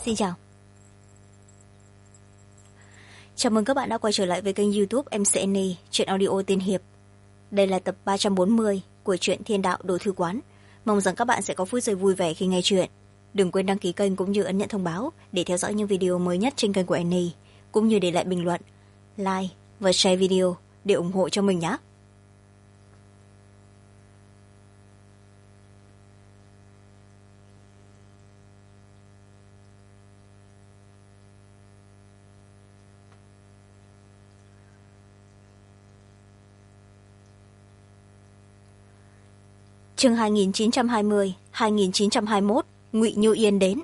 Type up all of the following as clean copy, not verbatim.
Xin chào. Chào mừng các bạn đã quay trở lại với kênh YouTube MCN Chuyện Audio Tiên Hiệp. Đây là tập 340 của truyện Thiên Đạo Đồ Thư Quán. Mong rằng các bạn sẽ có phút giây vui vẻ khi nghe chuyện. Đừng quên đăng ký kênh cũng như ấn nhận thông báo để theo dõi những video mới nhất trên kênh của Annie, cũng như để lại bình luận, like và share video để ủng hộ cho mình nhé. Chương 2920-2921, Ngụy Như Yên đến.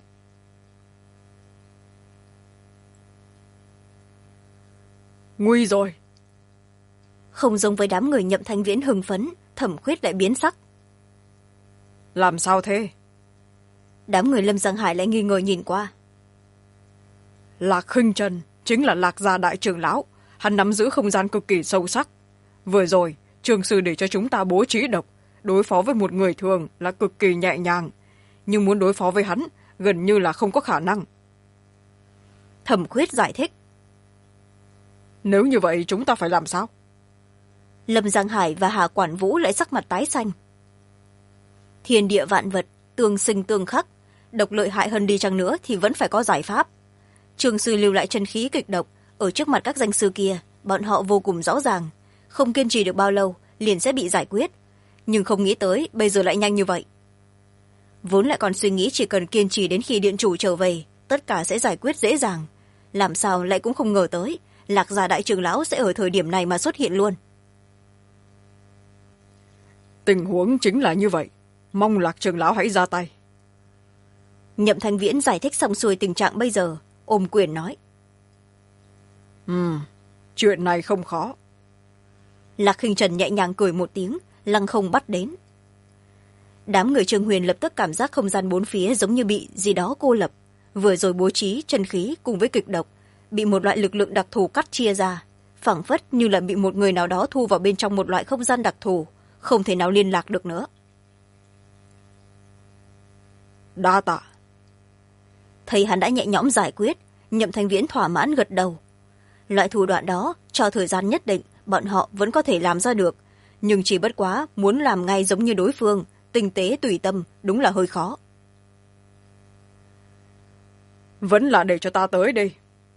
Nguy rồi. Không giống với đám người Nhậm Thanh Viễn hưng phấn, Thẩm Khuyết lại biến sắc. Làm sao thế? Đám người Lâm Giang Hải lại nghi ngờ nhìn qua. Lạc Khinh Trần chính là Lạc gia đại trưởng lão, hắn nắm giữ không gian cực kỳ sâu sắc. Vừa rồi trường sư để cho chúng ta bố trí độc, đối phó với một người thường là cực kỳ nhẹ nhàng, nhưng muốn đối phó với hắn gần như là không có khả năng. Thẩm Khuyết giải thích. Nếu như vậy chúng ta phải làm sao? Lâm Giang Hải và Hà Quản Vũ lại sắc mặt tái xanh. Thiên địa vạn vật tương sinh tương khắc, độc lợi hại hơn đi chăng nữa thì vẫn phải có giải pháp. Trường sư lưu lại chân khí kịch độc ở trước mặt các danh sư kia, bọn họ vô cùng rõ ràng, không kiên trì được bao lâu liền sẽ bị giải quyết, nhưng không nghĩ tới bây giờ lại nhanh như vậy. Vốn lại còn suy nghĩ chỉ cần kiên trì đến khi điện chủ trở về tất cả sẽ giải quyết dễ dàng, làm sao lại cũng không ngờ tới Lạc gia đại trưởng lão sẽ ở thời điểm này mà xuất hiện luôn. Tình huống chính là như vậy, mong Lạc trưởng lão hãy ra tay. Nhậm Thanh Viễn giải thích xong xuôi tình trạng bây giờ, ôm quyền nói. Chuyện này không khó. Lạc Khinh Trần nhẹ nhàng cười một tiếng, lăng không bắt đến. Đám người Trương Huyền lập tức cảm giác không gian bốn phía giống như bị gì đó cô lập, vừa rồi bố trí chân khí cùng với kịch độc bị một loại lực lượng đặc thù cắt chia ra, phảng phất như là bị một người nào đó thu vào bên trong một loại không gian đặc thù, không thể nào liên lạc được nữa. Đa tạ. Thấy hắn đã nhẹ nhõm giải quyết, Nhậm Thanh Viễn thỏa mãn gật đầu. Loại thủ đoạn đó cho thời gian nhất định bọn họ vẫn có thể làm ra được, nhưng chỉ bất quá muốn làm ngay giống như đối phương, tinh tế tùy tâm, đúng là hơi khó. Vẫn là để cho ta tới đi.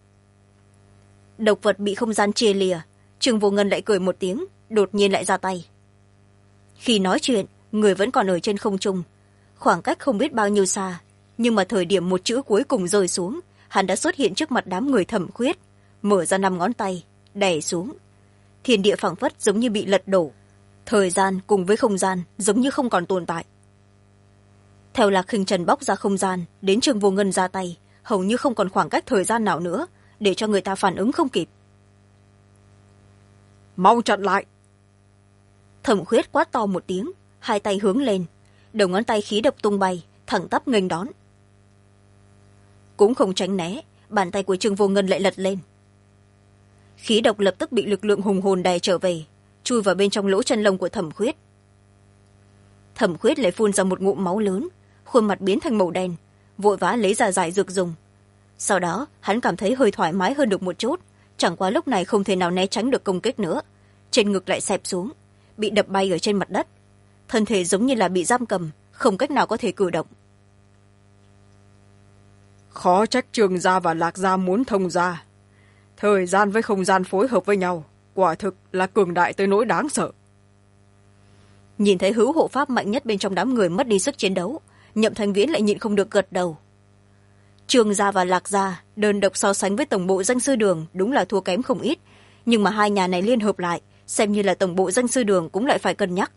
Độc vật bị không gian chia lìa, Trương Vô Ngân lại cười một tiếng, đột nhiên lại ra tay. Khi nói chuyện, người vẫn còn ở trên không trung, khoảng cách không biết bao nhiêu xa, nhưng mà thời điểm một chữ cuối cùng rơi xuống, hắn đã xuất hiện trước mặt đám người Thẩm Khuyết, mở ra 5 ngón tay đè xuống. Thiên địa phảng phất giống như bị lật đổ, thời gian cùng với không gian giống như không còn tồn tại. Theo Lạc Khinh Trần bóc ra không gian đến Trương Vô Ngân ra tay, hầu như không còn khoảng cách thời gian nào nữa để cho người ta phản ứng không kịp. Mau chặn lại. Thẩm Khuyết quát to một tiếng, hai tay hướng lên, đầu ngón tay khí độc tung bay, thẳng tắp nghênh đón. Cũng không tránh né, bàn tay của Trương Vô Ngân lại lật lên. Khí độc lập tức bị lực lượng hùng hồn đè trở về, chui vào bên trong lỗ chân lông của Thẩm Khuyết. Thẩm Khuyết lại phun ra một ngụm máu lớn, khuôn mặt biến thành màu đen, vội vã lấy ra giải dược dùng. Sau đó hắn cảm thấy hơi thoải mái hơn được một chút, chẳng qua lúc này không thể nào né tránh được công kích nữa, trên ngực lại xẹp xuống, bị đập bay ở trên mặt đất, thân thể giống như là bị giam cầm, không cách nào có thể cử động. Khó trách Trường gia và Lạc gia muốn thông gia, thời gian với không gian phối hợp với nhau quả thực là cường đại tới nỗi đáng sợ. Nhìn thấy hữu hộ pháp mạnh nhất bên trong đám người mất đi sức chiến đấu, Nhậm Thanh Viễn lại nhịn không được gật đầu. Trường gia và Lạc gia đơn độc so sánh với tổng bộ danh sư đường đúng là thua kém không ít, nhưng mà hai nhà này liên hợp lại xem như là tổng bộ danh sư đường cũng lại phải cân nhắc.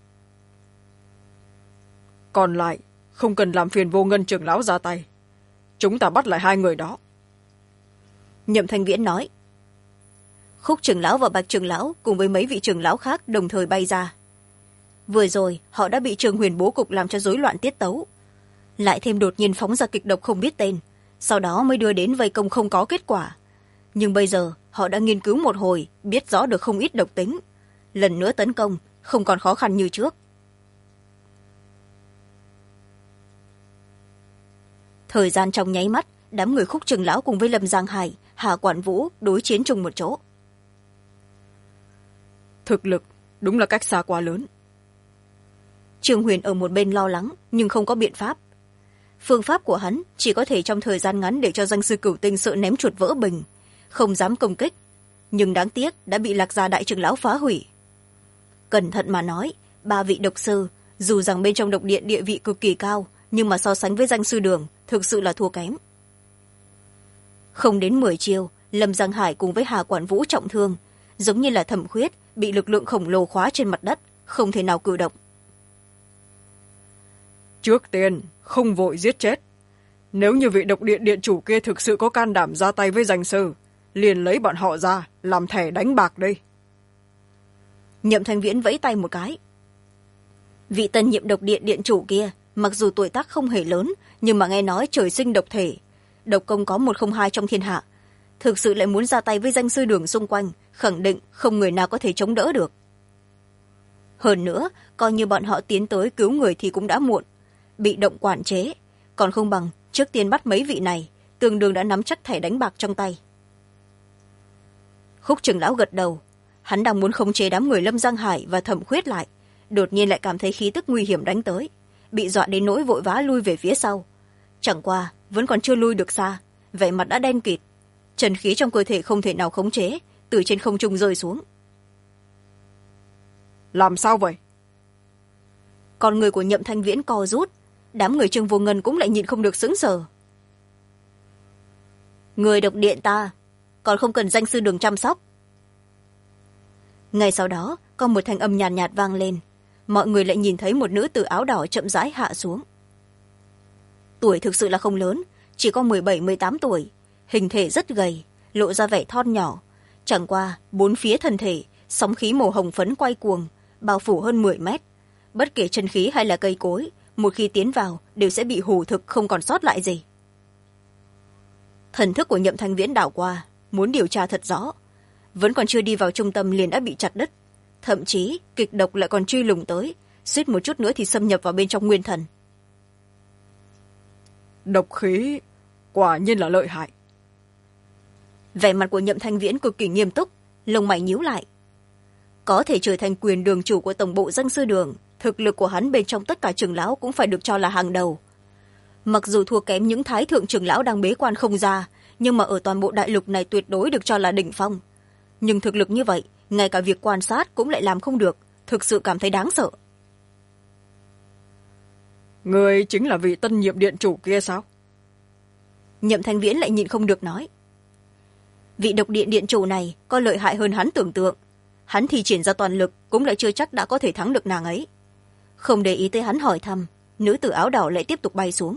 Còn lại không cần làm phiền Vô Ngân trưởng lão ra tay, chúng ta bắt lại hai người đó. Nhậm Thanh Viễn nói. Khúc trưởng lão và Bạch trưởng lão cùng với mấy vị trưởng lão khác đồng thời bay ra. Vừa rồi họ đã bị Trường Huyền bố cục làm cho rối loạn tiết tấu, lại thêm đột nhiên phóng ra kịch độc không biết tên, sau đó mới đưa đến vây công không có kết quả. Nhưng bây giờ họ đã nghiên cứu một hồi, biết rõ được không ít độc tính, lần nữa tấn công không còn khó khăn như trước. Thời gian trong nháy mắt đám người Khúc Trường lão cùng với Lâm Giang Hải, Hà Quản Vũ đối chiến chung một chỗ. Thực lực đúng là cách xa quá lớn. Trương Huyền ở một bên lo lắng nhưng không có biện pháp. Phương pháp của hắn chỉ có thể trong thời gian ngắn để cho danh sư Cửu Tinh sợ ném chuột vỡ bình, không dám công kích, nhưng đáng tiếc đã bị Lạc Gia đại trưởng lão phá hủy. Cẩn thận mà nói, ba vị độc sư dù rằng bên trong độc điện địa vị cực kỳ cao, nhưng mà so sánh với danh sư Đường thực sự là thua kém. Không đến 10 chiêu, Lâm Giang Hải cùng với Hà Quản Vũ trọng thương, giống như là Thẩm Khuyết bị lực lượng khổng lồ khóa trên mặt đất, không thể nào cử động. Trước tiên không vội giết chết. Nếu như vị độc điện điện chủ kia thực sự có can đảm ra tay với danh sư, liền lấy bọn họ ra làm thẻ đánh bạc đi. Nhậm Thanh Viễn vẫy tay một cái. Vị tân nhiệm độc điện điện chủ kia mặc dù tuổi tác không hề lớn, nhưng mà nghe nói trời sinh độc thể, độc công có 102 trong thiên hạ, thực sự lại muốn ra tay với danh sư Đường xung quanh, khẳng định không người nào có thể chống đỡ được. Hơn nữa, coi như bọn họ tiến tới cứu người thì cũng đã muộn, bị động quản chế, còn không bằng trước tiên bắt mấy vị này, tương đương đã nắm chắc thẻ đánh bạc trong tay. Khúc Trường lão gật đầu, hắn đang muốn khống chế đám người Lâm Giang Hải và Thẩm Khuyết lại, đột nhiên lại cảm thấy khí tức nguy hiểm đánh tới, bị dọa đến nỗi vội vã lui về phía sau. Chẳng qua vẫn còn chưa lui được xa, vẻ mặt đã đen kịt, trần khí trong cơ thể không thể nào khống chế, từ trên không trung rơi xuống. Làm sao vậy? Con người của Nhậm Thanh Viễn co rút, đám người Trương Vô Ngân cũng lại nhịn không được sững sờ. Người độc điện ta còn không cần danh sư Đường chăm sóc. Ngay sau đó có một thanh âm nhàn nhạt vang lên, mọi người lại nhìn thấy một nữ tử áo đỏ chậm rãi hạ xuống. Tuổi thực sự là không lớn, chỉ có 17-18 tuổi, hình thể rất gầy, lộ ra vẻ thon nhỏ, chẳng qua bốn phía thân thể sóng khí màu hồng phấn quay cuồng, bao phủ hơn 10 mét, bất kể chân khí hay là cây cối, một khi tiến vào đều sẽ bị hủ thực không còn sót lại gì. Thần thức của Nhậm Thanh Viễn đảo qua, muốn điều tra thật rõ, vẫn còn chưa đi vào trung tâm liền đã bị chặt đứt, thậm chí kịch độc lại còn truy lùng tới, suýt một chút nữa thì xâm nhập vào bên trong nguyên thần. Độc khí quả nhiên là lợi hại. Vẻ mặt của Nhậm Thanh Viễn cực kỳ nghiêm túc, lông mày nhíu lại. Có thể trở thành quyền đường chủ của tổng bộ danh sư Đường, thực lực của hắn bên trong tất cả trưởng lão cũng phải được cho là hàng đầu. Mặc dù thua kém những thái thượng trưởng lão đang bế quan không ra, nhưng mà ở toàn bộ đại lục này tuyệt đối được cho là đỉnh phong. Nhưng thực lực như vậy, ngay cả việc quan sát cũng lại làm không được, thực sự cảm thấy đáng sợ. Người chính là vị tân nhiệm điện chủ kia sao? Nhậm Thanh Viễn lại nhịn không được nói. Vị độc điện điện chủ này có lợi hại hơn hắn tưởng tượng. Hắn thì triển ra toàn lực cũng lại chưa chắc đã có thể thắng được nàng ấy. Không để ý tới hắn hỏi thăm, nữ tử áo đỏ lại tiếp tục bay xuống.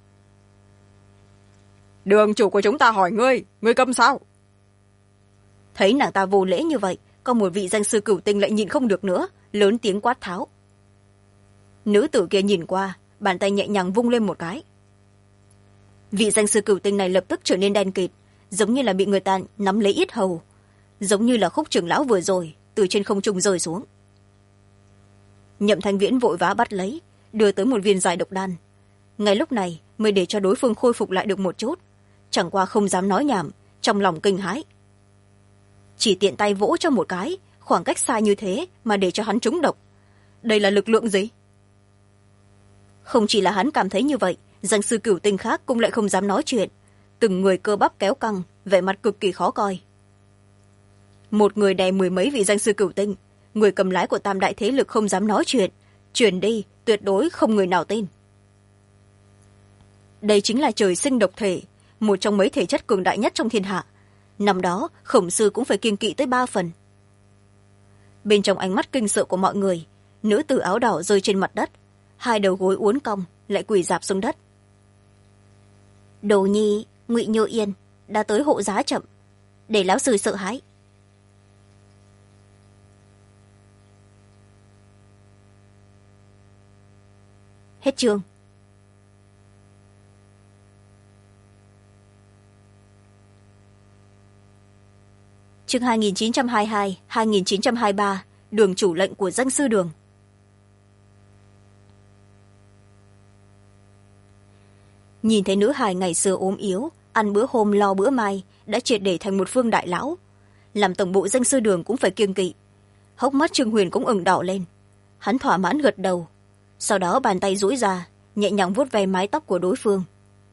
Đường chủ của chúng ta hỏi ngươi câm sao? Thấy nàng ta vô lễ như vậy, có một vị danh sư Cửu Tinh lại nhịn không được nữa, lớn tiếng quát tháo. Nữ tử kia nhìn qua, bàn tay nhẹ nhàng vung lên một cái. Vị danh sư Cửu Tinh này lập tức trở nên đen kịt, giống như là bị người ta nắm lấy yết hầu, giống như là Khúc trưởng lão vừa rồi từ trên không trung rơi xuống. Nhậm Thanh Viễn vội vã bắt lấy, đưa tới một viên giải độc đan. Ngay lúc này mới để cho đối phương khôi phục lại được một chút, chẳng qua không dám nói nhảm, trong lòng kinh hãi. Chỉ tiện tay vỗ cho một cái, khoảng cách xa như thế mà để cho hắn trúng độc, đây là lực lượng gì? Không chỉ là hắn cảm thấy như vậy, danh sư Cửu Tinh khác cũng lại không dám nói chuyện, từng người cơ bắp kéo căng, vẻ mặt cực kỳ khó coi. Một người đè 10 mấy vị danh sư Cửu Tinh, người cầm lái của tam đại thế lực không dám nói chuyện, truyền đi tuyệt đối không người nào tin. Đây chính là trời sinh độc thể, một trong mấy thể chất cường đại nhất trong thiên hạ. Năm đó Khổng Sư cũng phải kiêng kỵ tới 3 phần. Bên trong ánh mắt kinh sợ của mọi người, nữ tử áo đỏ rơi trên mặt đất, hai đầu gối uốn cong lại quỳ rạp xuống đất. Đồ nhi Ngụy Nhô Yên đã tới hộ giá chậm, để lão sư sợ hãi. Hết chương. Chương 2922-2923, đường chủ lệnh của danh sư Đường. Nhìn thấy nữ hài ngày xưa ốm yếu, ăn bữa hôm lo bữa mai đã triệt để thành một phương đại lão, làm tổng bộ danh sư đường cũng phải kiêng kỵ. Hốc mắt Trương Huyền cũng ửng đỏ lên. Hắn thỏa mãn gật đầu, sau đó bàn tay duỗi ra nhẹ nhàng vuốt ve mái tóc của đối phương.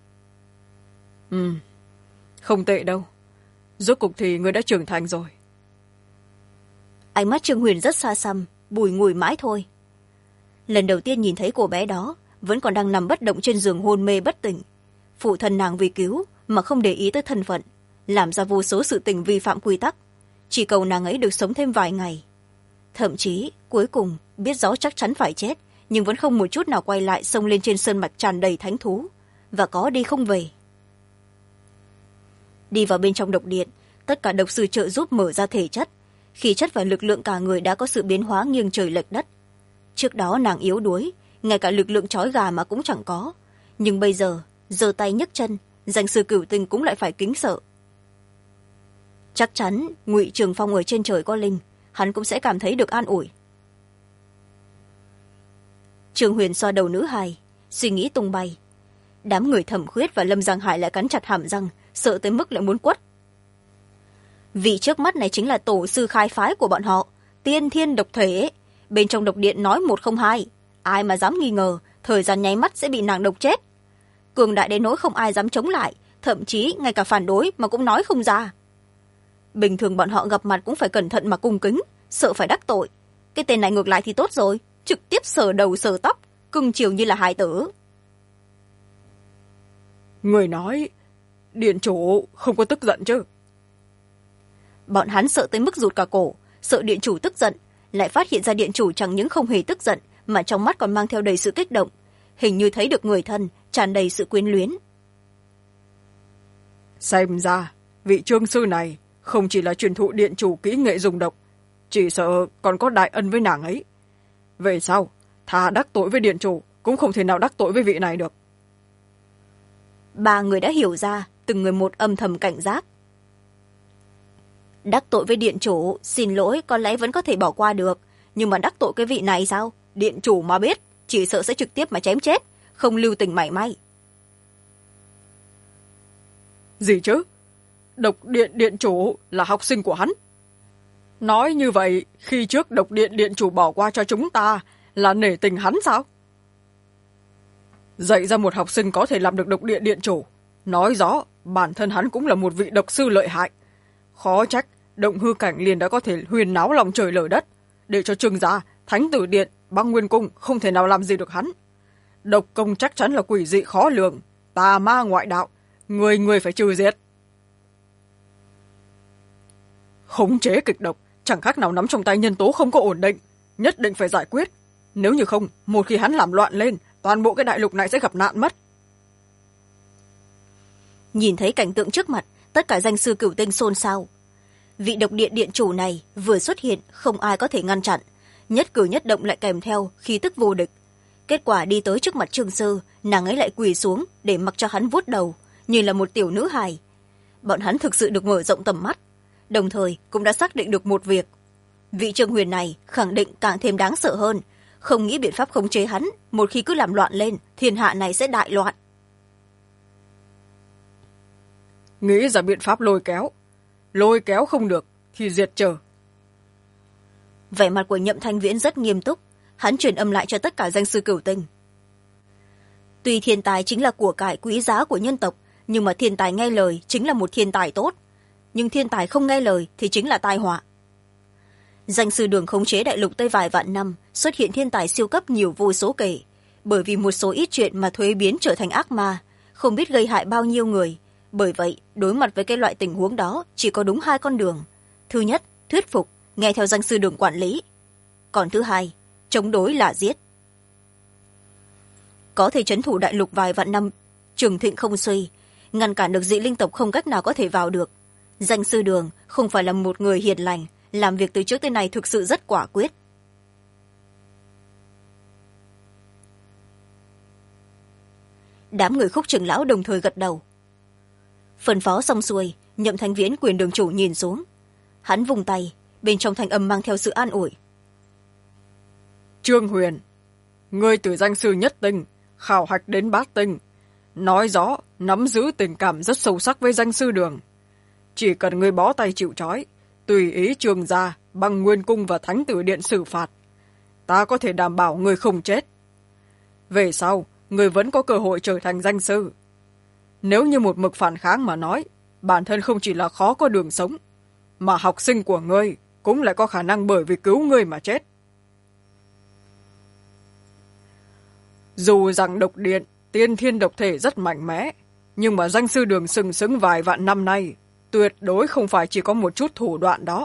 Không tệ đâu, rốt cục thì ngươi đã trưởng thành rồi. Ánh mắt Trương Huyền rất xa xăm, bùi ngùi mãi thôi. Lần đầu tiên nhìn thấy cô bé đó vẫn còn đang nằm bất động trên giường hôn mê bất tỉnh. Phụ thân nàng vì cứu mà không để ý tới thân phận, làm ra vô số sự tình vi phạm quy tắc, chỉ cầu nàng ấy được sống thêm vài ngày. Thậm chí cuối cùng biết rõ chắc chắn phải chết, nhưng vẫn không một chút nào quay lại, xông lên trên sơn mạch tràn đầy thánh thú, và có đi không về. Đi vào bên trong độc điện, tất cả độc sư trợ giúp mở ra thể chất, khí chất và lực lượng cả người đã có sự biến hóa nghiêng trời lệch đất. Trước đó nàng yếu đuối, ngay cả lực lượng trói gà mà cũng chẳng có, nhưng bây giờ giơ tay nhấc chân, danh sư Cửu Tinh cũng lại phải kính sợ. Chắc chắn Ngụy Trường Phong ở trên trời có linh, hắn cũng sẽ cảm thấy được an ủi. Trương Huyền xoa đầu nữ hài, suy nghĩ tung bay. Đám người Thẩm Khuyết và Lâm Giang Hải lại cắn chặt hàm răng, sợ tới mức lại muốn quất. Vị trước mắt này chính là tổ sư khai phái của bọn họ, tiên thiên độc thể. Bên trong độc điện nói 102, ai mà dám nghi ngờ, thời gian nháy mắt sẽ bị nàng độc chết. Cường đại đến nỗi không ai dám chống lại, thậm chí ngay cả phản đối mà cũng nói không ra. Bình thường bọn họ gặp mặt cũng phải cẩn thận mà cung kính, sợ phải đắc tội. Cái tên này ngược lại thì tốt rồi, trực tiếp sờ đầu sờ tóc, cưng chiều như là hài tử. Người nói điện chủ không có tức giận chứ? Bọn hắn sợ tới mức rụt cả cổ, sợ điện chủ tức giận, lại phát hiện ra điện chủ chẳng những không hề tức giận mà trong mắt còn mang theo đầy sự kích động, hình như thấy được người thân, tràn đầy sự quyến luyến. Xem ra vị Trương sư này không chỉ là truyền thụ điện chủ kỹ nghệ dùng độc, chỉ sợ còn có đại ân với nàng ấy. Về sau thà đắc tội với điện chủ cũng không thể nào đắc tội với vị này được. Ba người đã hiểu ra, từng người một âm thầm cảnh giác. Đắc tội với điện chủ, xin lỗi, có lẽ vẫn có thể bỏ qua được, nhưng mà đắc tội cái vị này sao? Điện chủ mà biết, chỉ sợ sẽ trực tiếp mà chém chết, không lưu tình mảy may. Gì chứ? Độc điện điện chủ là học sinh của hắn. Nói như vậy, khi trước độc điện điện chủ bỏ qua cho chúng ta là nể tình hắn sao? Dạy ra một học sinh có thể làm được độc điện điện chủ, nói rõ bản thân hắn cũng là một vị độc sư lợi hại. Khó trách động hư cảnh liền đã có thể huyền náo lòng trời lở đất, để cho Trương gia, Thánh Tử Điện, Băng Nguyên Cung không thể nào làm gì được hắn. Độc công chắc chắn là quỷ dị khó lường, tà ma ngoại đạo, người người phải trừ diệt. Khống chế kịch độc chẳng khác nào nắm trong tay nhân tố không có ổn định, nhất định phải giải quyết. Nếu như không, một khi hắn làm loạn lên, toàn bộ cái đại lục này sẽ gặp nạn mất. Nhìn thấy cảnh tượng trước mặt, tất cả danh sư Cửu Tinh xôn xao. Vị độc điện điện chủ này vừa xuất hiện, không ai có thể ngăn chặn, nhất cử nhất động lại kèm theo khí tức vô địch. Kết quả đi tới trước mặt Trương sư, nàng ấy lại quỳ xuống để mặc cho hắn vuốt đầu, như là một tiểu nữ hài. Bọn hắn thực sự được mở rộng tầm mắt, đồng thời cũng đã xác định được một việc. Vị Trương Huyền này khẳng định càng thêm đáng sợ hơn, không nghĩ biện pháp khống chế hắn, một khi cứ làm loạn lên, thiên hạ này sẽ đại loạn. Nghĩ ra biện pháp lôi kéo không được thì diệt trừ. Vẻ mặt của Nhậm Thanh Viễn rất nghiêm túc, hắn truyền âm lại cho tất cả danh sư Cửu Tinh. Tuy thiên tài chính là của cải quý giá của nhân tộc, nhưng mà thiên tài nghe lời chính là một thiên tài tốt, nhưng thiên tài không nghe lời thì chính là tai họa. Danh sư đường khống chế đại lục tới vài vạn năm, xuất hiện thiên tài siêu cấp nhiều vô số kể, bởi vì một số ít chuyện mà thuế biến trở thành ác ma, không biết gây hại bao nhiêu người. Bởi vậy, đối mặt với cái loại tình huống đó chỉ có đúng hai con đường. Thứ nhất, thuyết phục, nghe theo danh sư đường quản lý. Còn thứ hai, chống đối là giết. Có thể trấn thủ đại lục vài vạn năm, trường thịnh không suy, ngăn cản được dị linh tộc không cách nào có thể vào được. Danh sư đường không phải là một người hiền lành, làm việc từ trước tới nay thực sự rất quả quyết. Đám người Khúc trưởng lão đồng thời gật đầu. Phân phó xong xuôi, Nhậm Thanh Viễn quyền đường chủ nhìn xuống. Hắn vùng tay, bên trong thanh âm mang theo sự an ủi. Trương Huyền, ngươi từ danh sư nhất tinh khảo hạch đến bát tinh, nói rõ nắm giữ tình cảm rất sâu sắc với danh sư đường. Chỉ cần ngươi bó tay chịu trói, tùy ý Trương gia bằng Nguyên Cung và Thánh Tử Điện xử phạt, ta có thể đảm bảo ngươi không chết. Về sau, ngươi vẫn có cơ hội trở thành danh sư. Nếu như một mực phản kháng mà nói, bản thân không chỉ là khó có đường sống, mà học sinh của ngươi cũng lại có khả năng bởi vì cứu ngươi mà chết. Dù rằng độc điện, tiên thiên độc thể rất mạnh mẽ, nhưng mà danh sư đường sừng sững vài vạn năm nay, tuyệt đối không phải chỉ có một chút thủ đoạn đó.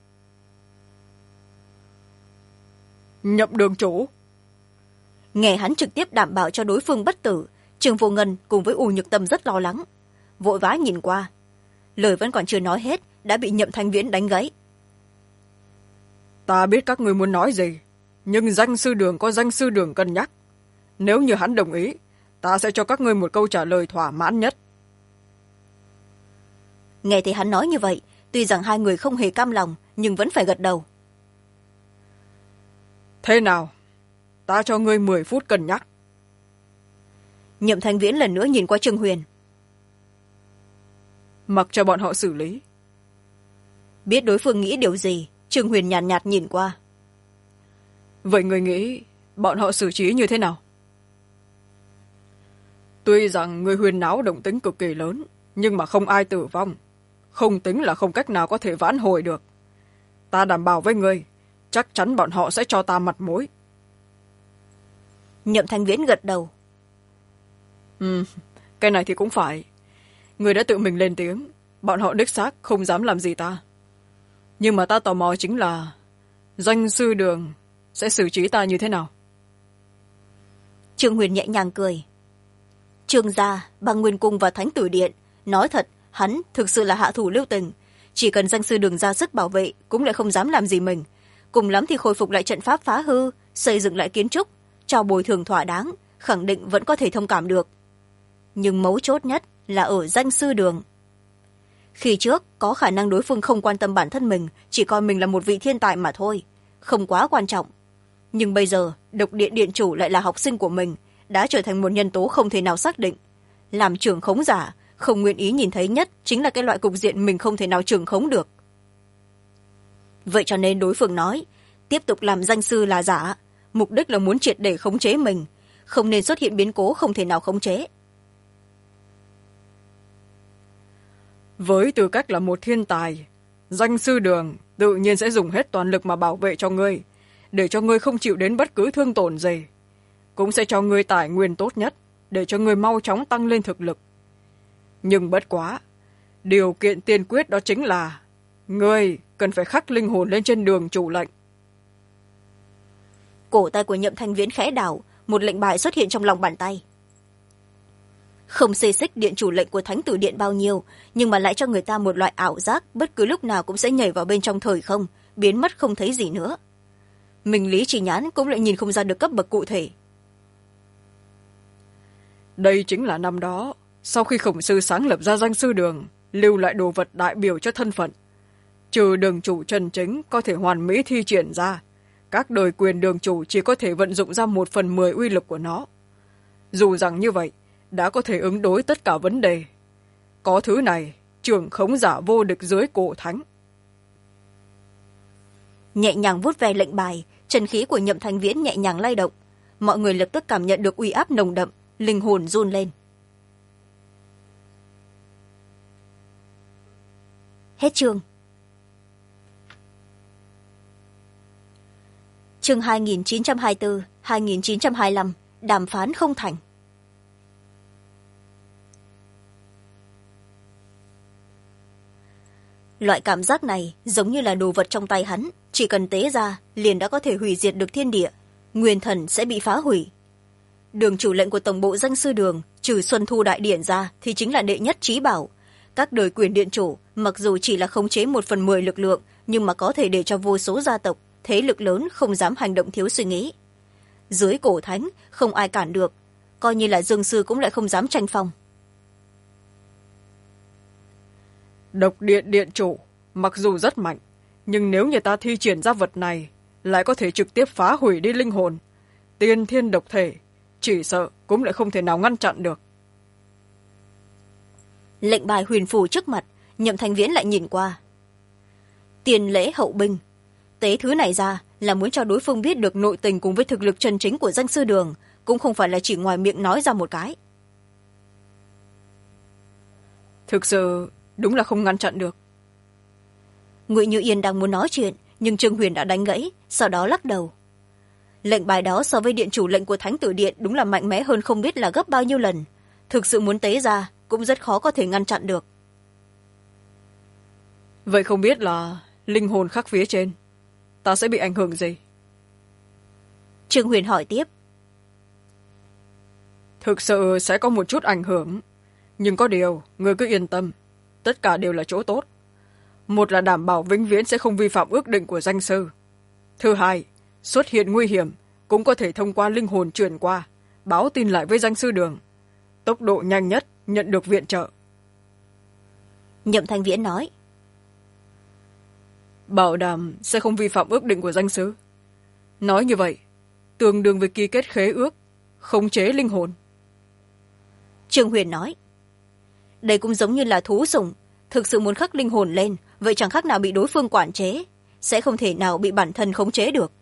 Nhậm đường chủ. Nghe hắn trực tiếp đảm bảo cho đối phương bất tử, Trương Vô Ngân cùng với U Nhược Tâm rất lo lắng, vội vã nhìn qua. Lời vẫn còn chưa nói hết đã bị Nhậm Thanh Viễn đánh gãy. Ta biết các người muốn nói gì, nhưng danh sư đường có danh sư đường cân nhắc. Nếu như hắn đồng ý, ta sẽ cho các ngươi một câu trả lời thỏa mãn nhất. Nghe thấy hắn nói như vậy, tuy rằng hai người không hề cam lòng, nhưng vẫn phải gật đầu. Thế nào? Ta cho ngươi 10 phút cân nhắc. Nhậm Thanh Viễn lần nữa nhìn qua Trương Huyền. Mặc cho bọn họ xử lý. Biết đối phương nghĩ điều gì, Trương Huyền nhàn nhạt nhìn qua. Vậy người nghĩ bọn họ xử trí như thế nào? Tuy rằng người huyên náo động tính cực kỳ lớn, nhưng mà không ai tử vong, không tính là không cách nào có thể vãn hồi được. Ta đảm bảo với ngươi, chắc chắn bọn họ sẽ cho ta mặt mũi. Nhậm Thanh Viễn gật đầu. Cái này thì cũng phải. Người đã tự mình lên tiếng, bọn họ đích xác không dám làm gì ta. Nhưng mà ta tò mò chính là danh sư đường sẽ xử trí ta như thế nào? Trương Huyền nhẹ nhàng cười. Trương gia, Băng Nguyên Cung và Thánh Tử Điện, nói thật, hắn thực sự là hạ thủ lưu tình. Chỉ cần danh sư đường ra sức bảo vệ, cũng lại không dám làm gì mình. Cùng lắm thì khôi phục lại trận pháp phá hư, xây dựng lại kiến trúc, cho bồi thường thỏa đáng, khẳng định vẫn có thể thông cảm được. Nhưng mấu chốt nhất là ở danh sư đường. Khi trước, có khả năng đối phương không quan tâm bản thân mình, chỉ coi mình là một vị thiên tài mà thôi, không quá quan trọng. Nhưng bây giờ, độc điện điện chủ lại là học sinh của mình, đã trở thành một nhân tố không thể nào xác định. Làm trưởng khống giả, không nguyện ý nhìn thấy nhất chính là cái loại cục diện mình không thể nào trưởng khống được. Vậy cho nên đối phương nói, tiếp tục làm danh sư là giả, mục đích là muốn triệt để khống chế mình, không nên xuất hiện biến cố không thể nào khống chế. Với tư cách là một thiên tài, danh sư đường tự nhiên sẽ dùng hết toàn lực mà bảo vệ cho ngươi, để cho ngươi không chịu đến bất cứ thương tổn gì. Cũng sẽ cho ngươi tài nguyên tốt nhất, để cho ngươi mau chóng tăng lên thực lực. Nhưng bất quá, điều kiện tiên quyết đó chính là ngươi cần phải khắc linh hồn lên trên đường chủ lệnh. Cổ tay của Nhậm Thanh Viễn khẽ đảo, một lệnh bài xuất hiện trong lòng bàn tay. Không xê xích điện chủ lệnh của Thánh Tử Điện bao nhiêu, nhưng mà lại cho người ta một loại ảo giác bất cứ lúc nào cũng sẽ nhảy vào bên trong thời không, biến mất không thấy gì nữa. Mình Lý Chỉ Nhãn cũng lại nhìn không ra được cấp bậc cụ thể. Đây chính là năm đó, sau khi Khổng Sư sáng lập ra danh sư đường, lưu lại đồ vật đại biểu cho thân phận. Trừ đường chủ chân chính có thể hoàn mỹ thi triển ra, các đời quyền đường chủ chỉ có thể vận dụng ra 1/10 uy lực của nó. Dù rằng như vậy, đã có thể ứng đối tất cả vấn đề. Có thứ này, trưởng khống giả vô địch dưới cổ thánh. Nhẹ nhàng vuốt ve lệnh bài, chân khí của Nhậm Thanh Viễn nhẹ nhàng lay động. Mọi người lập tức cảm nhận được uy áp nồng đậm, linh hồn run lên. Hết chương. Chương 2924-2925, đàm phán không thành. Loại cảm giác này giống như là đồ vật trong tay hắn, chỉ cần tế ra liền đã có thể hủy diệt được thiên địa, nguyên thần sẽ bị phá hủy. Đường chủ lệnh của tổng bộ danh sư đường, trừ Xuân Thu Đại Điển ra thì chính là đệ nhất trí bảo. Các đời quyền điện chủ mặc dù chỉ là khống chế 1/10 lực lượng, nhưng mà có thể để cho vô số gia tộc, thế lực lớn không dám hành động thiếu suy nghĩ. Dưới cổ thánh không ai cản được, coi như là Dương Sư cũng lại không dám tranh phong. Độc điện điện chủ mặc dù rất mạnh, nhưng nếu như ta thi triển ra vật này lại có thể trực tiếp phá hủy đi linh hồn, tiên thiên độc thể, chỉ sợ cũng lại không thể nào ngăn chặn được. lệnh bài huyền phù trước mặt, Nhậm Thanh Viễn lại nhìn qua. Tiền lễ hậu binh, tế thứ này ra là muốn cho đối phương biết được nội tình cùng với thực lực chân chính của danh sư đường, cũng không phải là chỉ ngoài miệng nói ra một cái. thực sự đúng là không ngăn chặn được. Ngụy Như Yên đang muốn nói chuyện, nhưng Trương Huyền đã đánh gãy, sau đó lắc đầu. Lệnh bài đó so với điện chủ lệnh của Thánh Tử Điện đúng là mạnh mẽ hơn không biết là gấp bao nhiêu lần. Thực sự muốn tế ra cũng rất khó có thể ngăn chặn được. Vậy không biết là linh hồn khắc phía trên, ta sẽ bị ảnh hưởng gì? Trương Huyền hỏi tiếp. Thực sự sẽ có một chút ảnh hưởng, nhưng có điều người cứ yên tâm, tất cả đều là chỗ tốt. Một là đảm bảo vĩnh viễn sẽ không vi phạm ước định của danh sư. Thứ hai, xuất hiện nguy hiểm cũng có thể thông qua linh hồn truyền qua, báo tin lại với danh sư đường. Tốc độ nhanh nhất nhận được viện trợ. Nhậm Thanh Viễn nói. Bảo đảm sẽ không vi phạm ước định của danh sư. Nói như vậy tương đương với ký kết khế ước khống chế linh hồn. Trương Huyền nói. Đây cũng giống như là thú sủng, thực sự muốn khắc linh hồn lên, vậy chẳng khác nào bị đối phương quản chế, sẽ không thể nào bị bản thân khống chế được.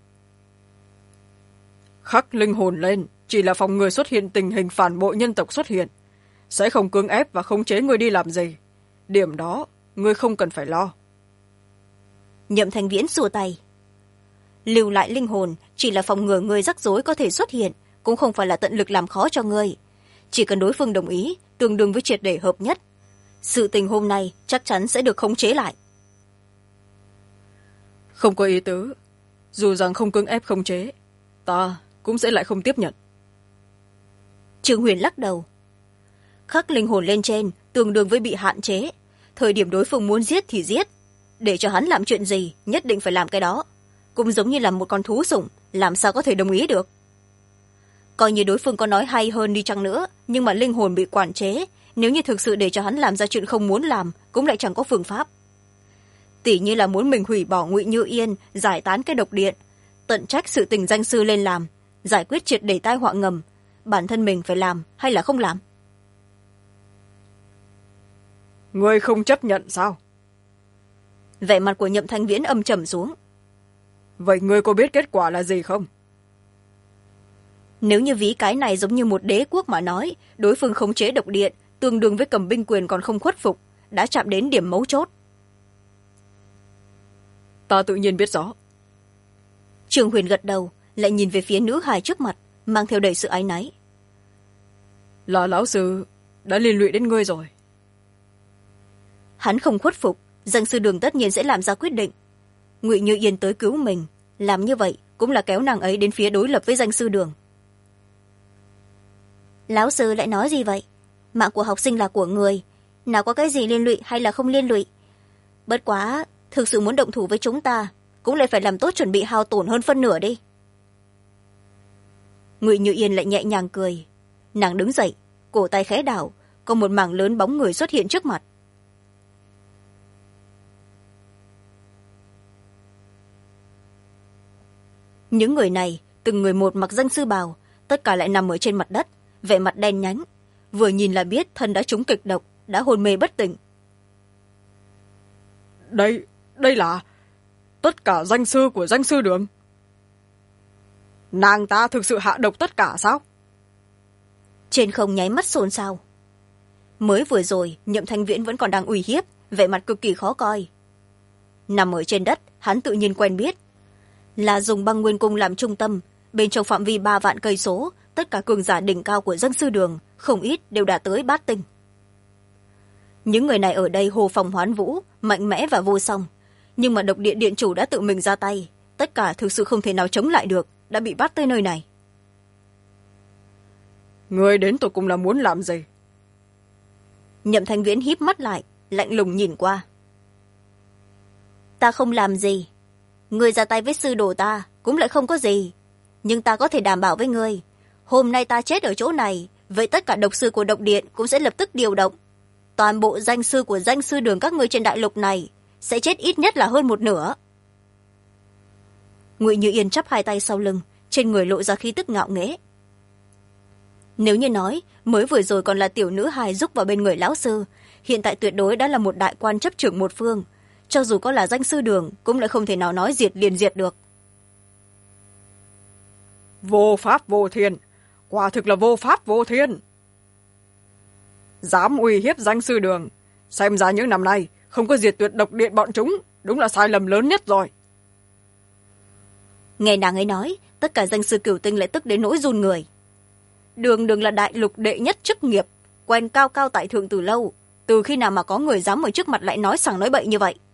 Khắc linh hồn lên chỉ là phòng ngừa xuất hiện tình hình phản bội nhân tộc xuất hiện, sẽ không cưỡng ép và khống chế người đi làm gì. Điểm đó người không cần phải lo. Nhậm Thanh Viễn xua tay. Lưu lại linh hồn chỉ là phòng ngừa người rắc rối có thể xuất hiện, cũng không phải là tận lực làm khó cho người. Chỉ cần đối phương đồng ý, tương đương với triệt để hợp nhất, sự tình hôm nay chắc chắn sẽ được khống chế lại. Không có ý tứ, dù rằng không cưỡng ép khống chế, ta cũng sẽ lại không tiếp nhận. Trương Huyền lắc đầu. Khắc linh hồn lên trên tương đương với bị hạn chế, thời điểm đối phương muốn giết thì giết, để cho hắn làm chuyện gì nhất định phải làm cái đó, cũng giống như là một con thú sủng, làm sao có thể đồng ý được. Coi như đối phương có nói hay hơn đi chăng nữa, nhưng mà linh hồn bị quản chế, nếu như thực sự để cho hắn làm ra chuyện không muốn làm cũng lại chẳng có phương pháp. Tỉ như là muốn mình hủy bỏ Ngụy Như Yên, giải tán cái độc điện, tận trách sự tình danh sư lên làm, giải quyết triệt để tai họa ngầm, bản thân mình phải làm hay là không làm? Ngươi không chấp nhận sao? Vẻ mặt của Nhậm Thanh Viễn âm trầm xuống. Vậy ngươi có biết kết quả là gì không? Nếu như ví cái này giống như một đế quốc mà nói, đối phương khống chế độc điện tương đương với cầm binh quyền còn không khuất phục, đã chạm đến điểm mấu chốt. Ta tự nhiên biết rõ. Trương Huyền gật đầu, lại nhìn về phía nữ hài trước mặt, mang theo đầy sự áy náy. Là lão sư đã liên lụy đến ngươi rồi. Hắn không khuất phục, danh sư đường tất nhiên sẽ làm ra quyết định. Ngụy Như Yên tới cứu mình, làm như vậy cũng là kéo nàng ấy đến phía đối lập với danh sư đường. Lão sư lại nói gì vậy? Mạng của học sinh là của người, nào có cái gì liên lụy hay là không liên lụy. Bất quá, thực sự muốn động thủ với chúng ta, cũng lại phải làm tốt chuẩn bị hao tổn hơn phân nửa đi. Ngụy Như Yên lại nhẹ nhàng cười. Nàng đứng dậy, cổ tay khẽ đảo, có một mảng lớn bóng người xuất hiện trước mặt. Những người này, từng người một mặc danh sư bào, tất cả lại nằm ở trên mặt đất, vẻ mặt đen nhánh, vừa nhìn là biết thân đã trúng kịch độc, đã hôn mê bất tỉnh. Đây là tất cả danh sư của danh sư đường. Nàng ta thực sự hạ độc tất cả sao? Trên không nháy mắt xôn xao. Mới vừa rồi Nhậm Thanh Viễn vẫn còn đang uy hiếp, vẻ mặt cực kỳ khó coi. Nằm ở trên đất, hắn tự nhiên quen biết, là dùng băng nguyên cung làm trung tâm, bên trong phạm vi 3 vạn cây số, tất cả cường giả đỉnh cao của danh sư đường không ít đều đã tới bát tinh. Những người này ở đây hồ phòng hoán vũ, mạnh mẽ và vô song, nhưng mà độc điện điện chủ đã tự mình ra tay, tất cả thực sự không thể nào chống lại được, đã bị bắt tới nơi này. Người đến tụi cùng là muốn làm gì? Nhậm Thanh Viễn híp mắt lại, lạnh lùng nhìn qua. Ta không làm gì, người ra tay với sư đồ ta cũng lại không có gì, nhưng ta có thể đảm bảo với người, hôm nay ta chết ở chỗ này, vậy tất cả độc sư của độc điện cũng sẽ lập tức điều động. Toàn bộ danh sư của danh sư đường các ngươi trên đại lục này sẽ chết ít nhất là hơn 1/2. Ngụy Như Yên chắp hai tay sau lưng, trên người lộ ra khí tức ngạo nghễ. Nếu như nói mới vừa rồi còn là tiểu nữ hài giúp vào bên người lão sư, hiện tại tuyệt đối đã là một đại quan chấp trưởng một phương, cho dù có là danh sư đường cũng lại không thể nào nói diệt liền diệt được. Vô pháp vô thiên, quả thực là vô pháp vô thiên. Dám uy hiếp danh sư đường, xem ra những năm nay không có diệt tuyệt độc điện bọn chúng, đúng là sai lầm lớn nhất rồi. Nghe nàng ấy nói, tất cả danh sư cửu tinh lại tức đến nỗi run người. Đường đường là đại lục đệ nhất chức nghiệp, quen cao cao tại thượng từ lâu, từ khi nào mà có người dám ở trước mặt lại nói sằng nói bậy như vậy.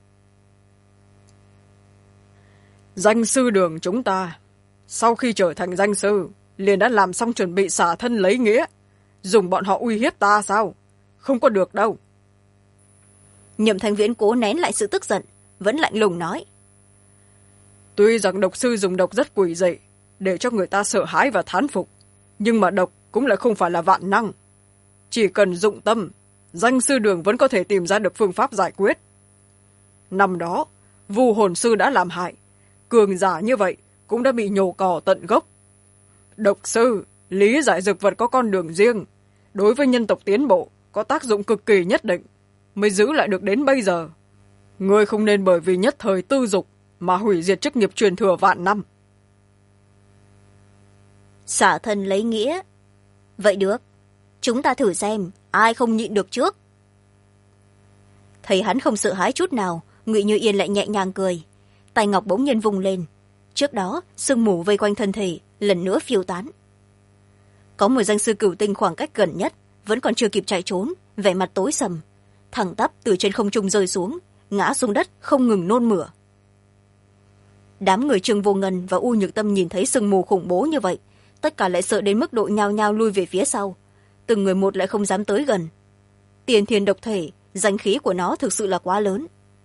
Danh sư đường chúng ta sau khi trở thành danh sư liền đã làm xong chuẩn bị xả thân lấy nghĩa, dùng bọn họ uy hiếp ta sao? Không có được đâu. Nhậm Thanh Viễn cố nén lại sự tức giận, vẫn lạnh lùng nói. Tuy rằng độc sư dùng độc rất quỷ dị để cho người ta sợ hãi và thán phục, nhưng mà độc cũng lại không phải là vạn năng. Chỉ cần dụng tâm, danh sư đường vẫn có thể tìm ra được phương pháp giải quyết. Năm đó Vu hồn sư đã làm hại, cường giả như vậy cũng đã bị nhổ cỏ tận gốc. Độc sư lý giải dược vật có con đường riêng, đối với nhân tộc tiến bộ có tác dụng cực kỳ nhất định, mới giữ lại được đến bây giờ. Ngươi không nên bởi vì nhất thời tư dục mà hủy diệt chức nghiệp truyền thừa vạn năm. Xả thân lấy nghĩa. Vậy được, chúng ta thử xem ai không nhịn được trước. Thấy hắn không sợ hãi chút nào, Ngụy Như Yên lại nhẹ nhàng cười, tay ngọc bỗng nhiên vung lên. Trước đó sương mù vây quanh thân thể lần nữa phiêu tán. Có một danh sư cửu tinh khoảng cách gần nhất vẫn còn chưa kịp chạy trốn, vẻ mặt tối sầm, thẳng tắp từ trên không trung rơi xuống, ngã xuống đất không ngừng nôn mửa. Đám người Trương Vô Ngân và U Nhược Tâm nhìn thấy sương mù khủng bố như vậy, tất cả lại sợ đến mức độ nhao nhao lui về phía sau, từng người một lại không dám tới gần. Tiền thiên độc thể, danh khí của nó thực sự là quá lớn.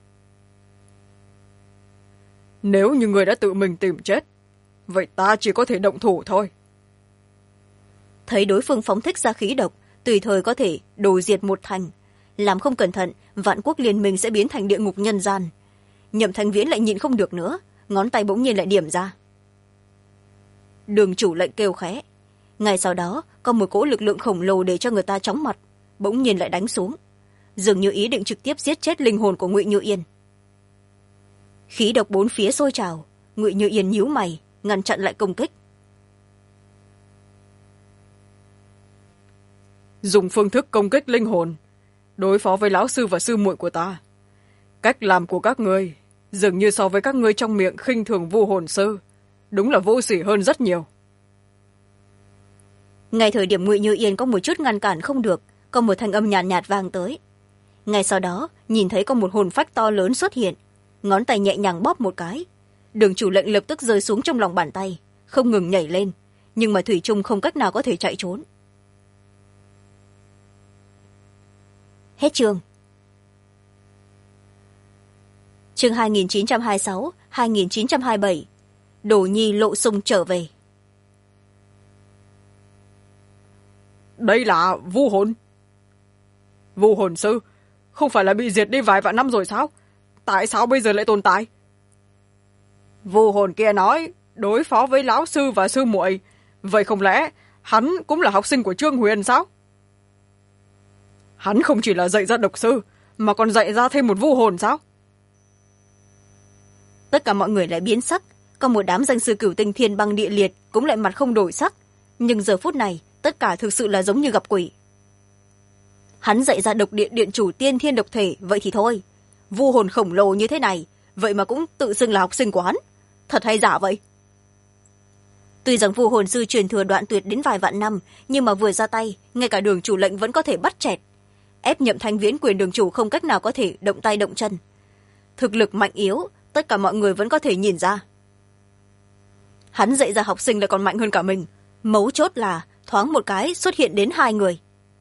Nếu như người đã tự mình tìm chết, vậy ta chỉ có thể động thủ thôi. Thấy đối phương phóng thích ra khí độc, tùy thời có thể đổ diệt một thành, làm không cẩn thận vạn quốc liên minh sẽ biến thành địa ngục nhân gian. Nhậm Thanh Viễn lại nhịn không được nữa, ngón tay bỗng nhiên lại điểm ra. Đường chủ lệnh kêu khẽ, ngay sau đó có một cỗ lực lượng khổng lồ để cho người ta chóng mặt, bỗng nhiên lại đánh xuống, dường như ý định trực tiếp giết chết linh hồn của Ngụy Như Yên. Khí độc bốn phía sôi trào, Ngụy Như Yên nhíu mày ngăn chặn lại công kích. Dùng phương thức công kích linh hồn đối phó với lão sư và sư muội của ta, cách làm của các ngươi dường như so với các ngươi trong miệng khinh thường Vu hồn sư đúng là vô sỉ hơn rất nhiều. Ngay thời điểm Ngụy Như Yên có một chút ngăn cản không được, có một thanh âm nhàn nhạt vang tới. Ngay sau đó nhìn thấy có một hồn phách to lớn xuất hiện, ngón tay nhẹ nhàng bóp một cái, đường chủ lệnh lập tức rơi xuống trong lòng bàn tay, không ngừng nhảy lên, nhưng mà thủy chung không cách nào có thể chạy trốn. Hết chương. Chương 2926, 2927. Đồ Nhi lộ sung trở về. Đây là Vu hồn. Vu hồn sư không phải là bị diệt đi vài vạn năm rồi sao? Tại sao bây giờ lại tồn tại? Vu hồn kia nói đối phó với lão sư và sư muội, vậy không lẽ hắn cũng là học sinh của Trương Huyền sao? Hắn không chỉ là dạy ra độc sư mà còn dạy ra thêm một vu hồn sao? Tất cả mọi người lại biến sắc, có một đám danh sư cửu tinh thiên băng địa liệt cũng lại mặt không đổi sắc, nhưng giờ phút này tất cả thực sự là giống như gặp quỷ. Hắn dạy ra độc điện điện chủ tiên thiên độc thể, vậy thì thôi, vu hồn khổng lồ như thế này vậy mà cũng tự xưng là học sinh của hắn, thật hay giả vậy? Tuy rằng vu hồn sư truyền thừa đoạn tuyệt đến vài vạn năm, nhưng mà vừa ra tay ngay cả đường chủ lệnh vẫn có thể bắt chẹt, ép Nhậm Thanh Viễn quyền đường chủ không cách nào có thể động tay động chân. Thực lực mạnh yếu tất cả mọi người vẫn có thể nhìn ra. Hắn dạy ra học sinh lại còn mạnh hơn cả mình, mấu chốt là thoáng một cái xuất hiện đến 2 người.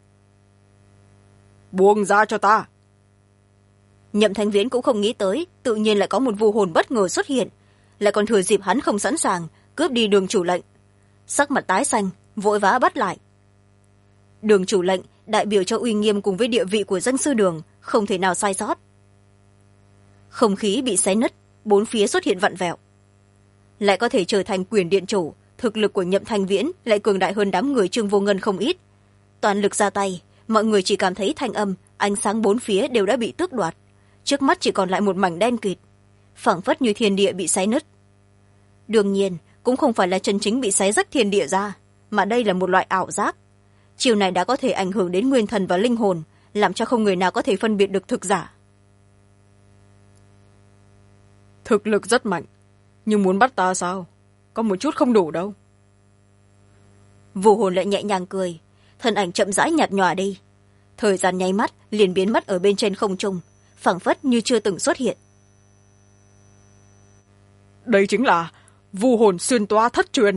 Buông ra cho ta. Nhậm Thanh Viễn cũng không nghĩ tới tự nhiên lại có một vu hồn bất ngờ xuất hiện, lại còn thừa dịp hắn không sẵn sàng cướp đi đường chủ lệnh. Sắc mặt tái xanh vội vã bắt lại. Đường chủ lệnh đại biểu cho uy nghiêm cùng với địa vị của danh sư đường, không thể nào sai sót. Không khí bị xé nứt, bốn phía xuất hiện vặn vẹo. Lại có thể trở thành quyền điện chủ, thực lực của Nhậm Thanh Viễn lại cường đại hơn đám người Trương Vô Ngân không ít. Toàn lực ra tay, mọi người chỉ cảm thấy thanh âm, ánh sáng bốn phía đều đã bị tước đoạt, trước mắt chỉ còn lại một mảnh đen kịt, phảng phất như thiên địa bị xé nứt. Đương nhiên cũng không phải là chân chính bị xé rách thiên địa ra, mà đây là một loại ảo giác. Chiều này đã có thể ảnh hưởng đến nguyên thần và linh hồn, làm cho không người nào có thể phân biệt được thực giả. Thực lực rất mạnh, nhưng muốn bắt ta sao? Có một chút không đủ đâu. Vô hồn lại nhẹ nhàng cười, thân ảnh chậm rãi nhạt nhòa đi. Thời gian nháy mắt liền biến mất ở bên trên không trung, phảng phất như chưa từng xuất hiện. Đây chính là vu hồn xuyên toa thất truyền.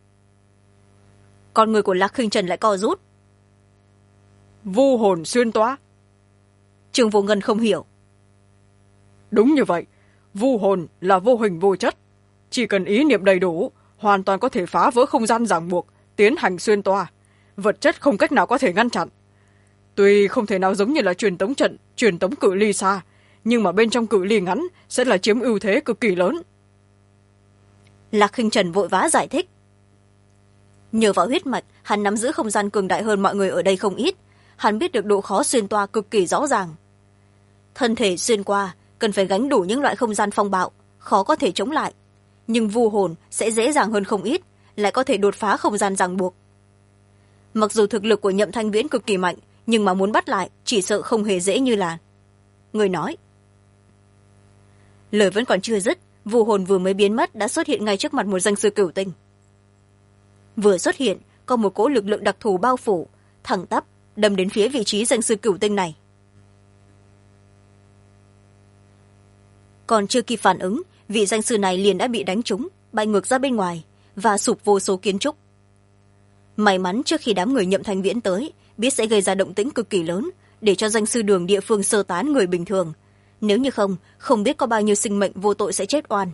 Con người của Lạc Khinh Trần lại co rút. Vu hồn xuyên toa? Trương Vô Ngân không hiểu. Đúng như vậy, vu hồn là vô hình vô chất, chỉ cần ý niệm đầy đủ, hoàn toàn có thể phá vỡ không gian ràng buộc, tiến hành xuyên toa. Vật chất không cách nào có thể ngăn chặn. Tuy không thể nào giống như là truyền tống trận, truyền tống cự ly xa, nhưng mà bên trong cự ly ngắn sẽ là chiếm ưu thế cực kỳ lớn. Lạc Khinh Trần vội vã giải thích. Nhờ vào huyết mạch, hắn nắm giữ không gian cường đại hơn mọi người ở đây không ít. Hắn biết được độ khó xuyên toa cực kỳ rõ ràng. Thân thể xuyên qua cần phải gánh đủ những loại không gian phong bạo, khó có thể chống lại. Nhưng vu hồn sẽ dễ dàng hơn không ít, lại có thể đột phá không gian ràng buộc. Mặc dù thực lực của Nhậm Thanh Viễn cực kỳ mạnh, nhưng mà muốn bắt lại chỉ sợ không hề dễ như là. Người nói. Lời vẫn còn chưa dứt, vu hồn vừa mới biến mất đã xuất hiện ngay trước mặt một danh sư cửu tinh. Vừa xuất hiện, có một cỗ lực lượng đặc thù bao phủ, thẳng tắp đâm đến phía vị trí danh sư cửu tinh này. Còn chưa kịp phản ứng, vị danh sư này liền đã bị đánh trúng, bay ngược ra bên ngoài và sụp vô số kiến trúc. May mắn trước khi đám người Nhậm Thanh Viễn tới, biết sẽ gây ra động tĩnh cực kỳ lớn, để cho danh sư đường địa phương sơ tán người bình thường. Nếu như không, không biết có bao nhiêu sinh mệnh vô tội sẽ chết oan.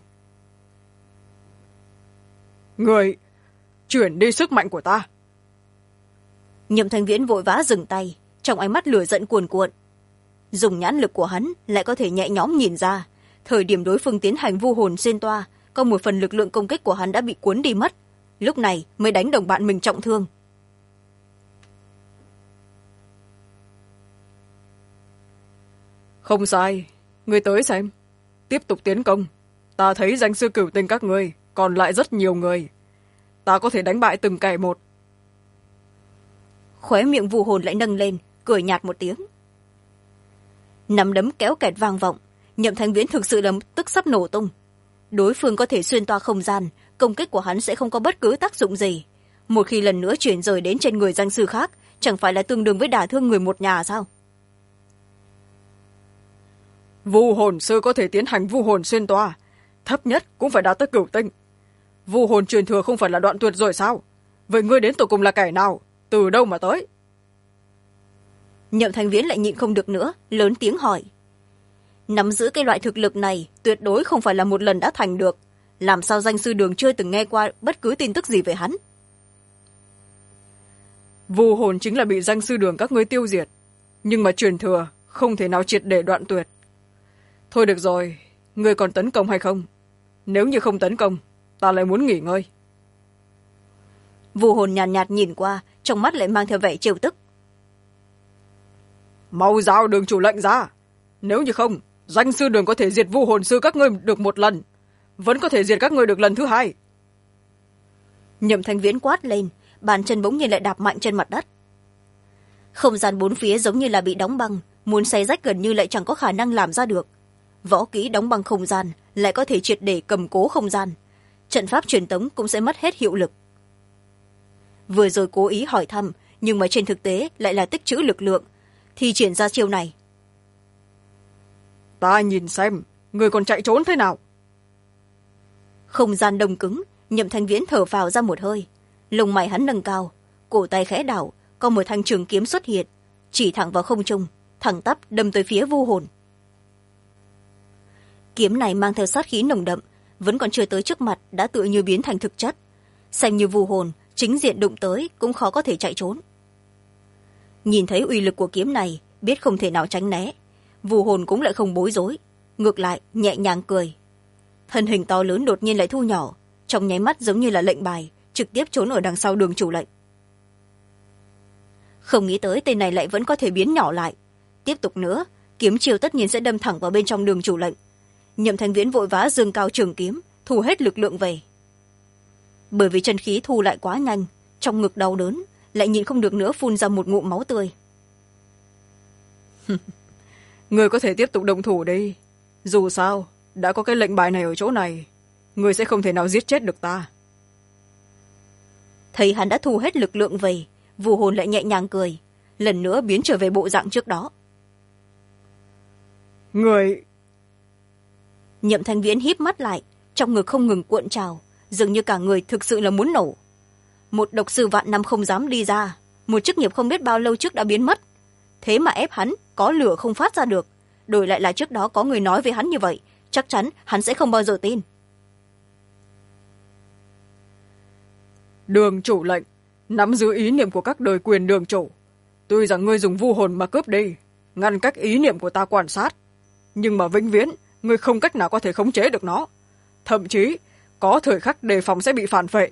Người, chuyển đi sức mạnh của ta. Nhậm Thanh Viễn vội vã dừng tay, trong ánh mắt lửa giận cuồn cuộn. Dùng nhãn lực của hắn lại có thể nhẹ nhõm nhìn ra, thời điểm đối phương tiến hành vu hồn xuyên toa, có một phần lực lượng công kích của hắn đã bị cuốn đi mất, lúc này mới đánh đồng bạn mình trọng thương. Không sai, người tới xem, tiếp tục tiến công. Ta thấy danh sư cửu tinh các ngươi còn lại rất nhiều người, ta có thể đánh bại từng kẻ một. Khóe miệng vu hồn lại nâng lên, cười nhạt một tiếng. Nắm đấm kéo kẹt vang vọng, Nhậm Thanh Viễn thực sự là tức sắp nổ tung. Đối phương có thể xuyên toa không gian, công kích của hắn sẽ không có bất cứ tác dụng gì. Một khi lần nữa chuyển rời đến trên người danh sư khác, chẳng phải là tương đương với đả thương người một nhà sao? Vu hồn sư có thể tiến hành vu hồn xuyên toa, thấp nhất cũng phải đạt tới cửu tinh. Vu hồn truyền thừa không phải là đoạn tuyệt rồi sao? Vậy ngươi đến tột cùng là kẻ nào, từ đâu mà tới? Nhậm Thanh Viễn lại nhịn không được nữa, lớn tiếng hỏi. Nắm giữ cái loại thực lực này tuyệt đối không phải là một lần đã thành được, làm sao danh sư đường chưa từng nghe qua bất cứ tin tức gì về hắn? Vu hồn chính là bị danh sư đường các ngươi tiêu diệt, nhưng mà truyền thừa không thể nào triệt để đoạn tuyệt. Thôi được rồi, ngươi còn tấn công hay không? Nếu như không tấn công, ta lại muốn nghỉ ngơi. Vu hồn nhàn nhạt nhìn qua, trong mắt lại mang theo vẻ trêu tức. Mau giao đường chủ lệnh ra, nếu như không, danh sư đường có thể diệt vu hồn sư các ngươi được một lần, vẫn có thể diệt các ngươi được lần thứ hai. Nhậm Thanh Viễn quát lên, bàn chân bỗng nhiên lại đạp mạnh trên mặt đất. Không gian bốn phía giống như là bị đóng băng, muốn xé rách gần như lại chẳng có khả năng làm ra được. Võ kỹ đóng băng không gian lại có thể triệt để cầm cố không gian, trận pháp truyền tống cũng sẽ mất hết hiệu lực. Vừa rồi cố ý hỏi thăm, nhưng mà trên thực tế lại là tích trữ lực lượng, thì triển ra chiêu này. Ta nhìn xem, người còn chạy trốn thế nào? Không gian đông cứng, Nhậm Thanh Viễn thở phào ra một hơi, lông mày hắn nâng cao, cổ tay khẽ đảo, có một thanh trường kiếm xuất hiện, chỉ thẳng vào không trung, thẳng tắp đâm tới phía vu hồn. Kiếm này mang theo sát khí nồng đậm, vẫn còn chưa tới trước mặt đã tựa như biến thành thực chất, xem như vu hồn chính diện đụng tới cũng khó có thể chạy trốn. Nhìn thấy uy lực của kiếm này, biết không thể nào tránh né, vu hồn cũng lại không bối rối, ngược lại nhẹ nhàng cười. Thân hình to lớn đột nhiên lại thu nhỏ, trong nháy mắt giống như là lệnh bài, trực tiếp trốn ở đằng sau Đường chủ lệnh. Không nghĩ tới tên này lại vẫn có thể biến nhỏ lại. Tiếp tục nữa, kiếm chiêu tất nhiên sẽ đâm thẳng vào bên trong Đường chủ lệnh. Nhậm Thanh Viễn vội vã giương cao trường kiếm, thu hết lực lượng về. Bởi vì chân khí thu lại quá nhanh, trong ngực đau đớn, lại nhịn không được nữa phun ra một ngụm máu tươi. Người có thể tiếp tục động thủ đi. Dù sao, đã có cái lệnh bài này ở chỗ này, người sẽ không thể nào giết chết được ta. Thấy hắn đã thu hết lực lượng về, Vu Hồn lại nhẹ nhàng cười, lần nữa biến trở về bộ dạng trước đó. Người... Nhậm Thanh Viễn híp mắt lại, trong ngực không ngừng cuộn trào, dường như cả người thực sự là muốn nổ. Một độc sư vạn năm không dám đi ra, một chức nghiệp không biết bao lâu trước đã biến mất. Thế mà ép hắn có lửa không phát ra được, đổi lại là trước đó có người nói với hắn như vậy, chắc chắn hắn sẽ không bao giờ tin. Đường chủ lệnh nắm giữ ý niệm của các đời quyền đường chủ. Tuy rằng ngươi dùng vu hồn mà cướp đi, ngăn cách ý niệm của ta quan sát, nhưng mà vĩnh viễn ngươi không cách nào có thể khống chế được nó, thậm chí có thời khắc đề phòng sẽ bị phản phệ.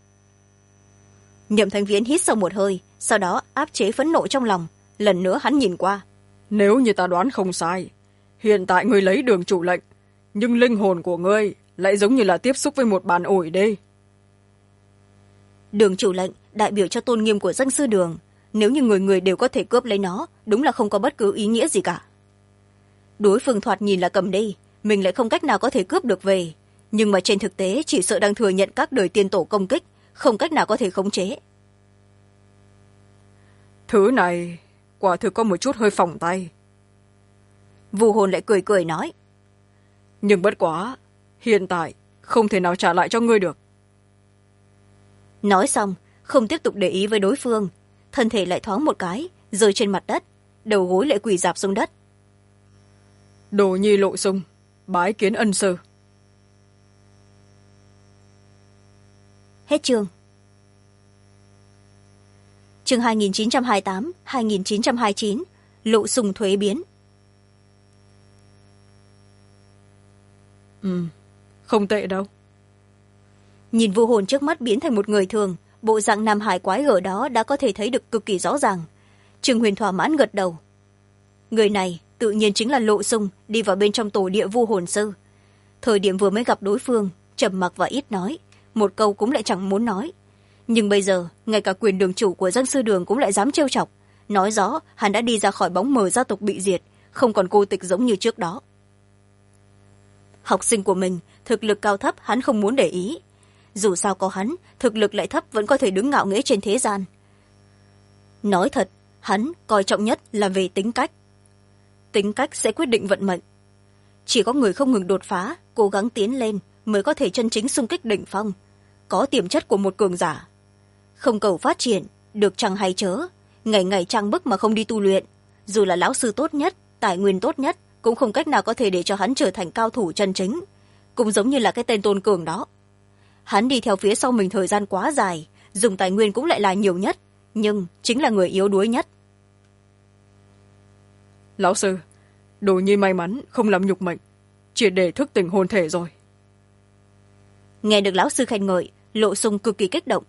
Nhậm Thanh Viễn hít sâu một hơi, sau đó áp chế phẫn nộ trong lòng, lần nữa hắn nhìn qua. Nếu như ta đoán không sai, hiện tại ngươi lấy đường chủ lệnh, nhưng linh hồn của ngươi lại giống như là tiếp xúc với một bàn ủi đi. Đường chủ lệnh đại biểu cho tôn nghiêm của danh sư đường, nếu như người người đều có thể cướp lấy nó, đúng là không có bất cứ ý nghĩa gì cả. Đối phương thoạt nhìn là cầm đi, mình lại không cách nào có thể cướp được về, nhưng mà trên thực tế chỉ sợ đang thừa nhận các đời tiên tổ công kích, không cách nào có thể khống chế. Thứ này quả thực có một chút hơi phỏng tay. Vu Hồn lại cười cười nói. Nhưng bất quá, hiện tại không thể nào trả lại cho ngươi được. Nói xong, không tiếp tục để ý với đối phương, thân thể lại thoáng một cái, rơi trên mặt đất, đầu gối lại quỳ rạp xuống đất. Đồ nhi Lộ Sung, bái kiến ân sư. Hết chương. Chương 2928, 2929, Lộ Sung thuế biến. Không tệ đâu. Nhìn Vu Hồn trước mắt biến thành một người thường, bộ dạng nam hải quái gở đó đã có thể thấy được cực kỳ rõ ràng. Trương Huyền thỏa mãn gật đầu. Người này tự nhiên chính là Lộ Sung đi vào bên trong tổ địa Vu Hồn sư. Thời điểm vừa mới gặp đối phương, trầm mặc và ít nói, một câu cũng lại chẳng muốn nói. Nhưng bây giờ, ngay cả quyền đường chủ của danh sư đường cũng lại dám trêu chọc, nói rõ hắn đã đi ra khỏi bóng mờ gia tộc bị diệt, không còn cô tịch giống như trước đó. Học sinh của mình, thực lực cao thấp hắn không muốn để ý. Dù sao có hắn, thực lực lại thấp vẫn có thể đứng ngạo nghễ trên thế gian. Nói thật, hắn coi trọng nhất là về tính cách. Tính cách sẽ quyết định vận mệnh. Chỉ có người không ngừng đột phá, cố gắng tiến lên mới có thể chân chính xung kích đỉnh phong, có tiềm chất của một cường giả. Không cầu phát triển, được chăng hay chớ, ngày ngày trăng bức mà không đi tu luyện, dù là lão sư tốt nhất, tài nguyên tốt nhất, cũng không cách nào có thể để cho hắn trở thành cao thủ chân chính, cũng giống như là cái tên Tôn Cường đó. Hắn đi theo phía sau mình thời gian quá dài, dùng tài nguyên cũng lại là nhiều nhất, nhưng chính là người yếu đuối nhất. Lão sư, đồ nhi may mắn không làm nhục mệnh, chỉ để thức tỉnh hồn thể rồi. Nghe được lão sư khen ngợi, Lộ Sung cực kỳ kích động.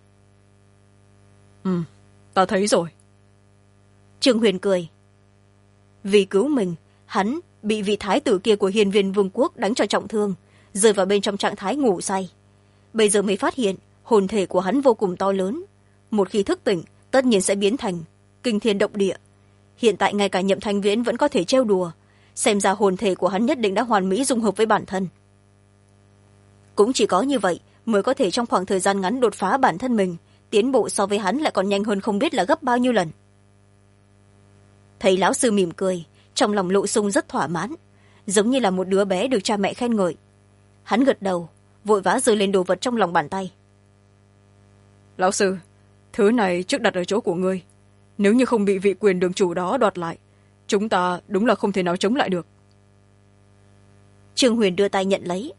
Ta thấy rồi. Trương Huyền cười. Vì cứu mình, hắn bị vị thái tử kia của Hiên Viên Vương quốc đánh cho trọng thương, rơi vào bên trong trạng thái ngủ say. Bây giờ mới phát hiện hồn thể của hắn vô cùng to lớn, một khi thức tỉnh tất nhiên sẽ biến thành kinh thiên động địa. Hiện tại ngay cả Nhậm Thanh Viễn vẫn có thể trêu đùa, xem ra hồn thể của hắn nhất định đã hoàn mỹ dung hợp với bản thân. Cũng chỉ có như vậy mới có thể trong khoảng thời gian ngắn đột phá bản thân mình, tiến bộ so với hắn lại còn nhanh hơn không biết là gấp bao nhiêu lần. Thấy lão sư mỉm cười, trong lòng Lộ Sung rất thỏa mãn, giống như là một đứa bé được cha mẹ khen ngợi. Hắn gật đầu, vội vã giơ lên đồ vật trong lòng bàn tay. Lão sư, thứ này trước đặt ở chỗ của ngươi, nếu như không bị vị quyền đường chủ đó đoạt lại, chúng ta đúng là không thể nào chống lại được. Trương Huyền đưa tay nhận lấy.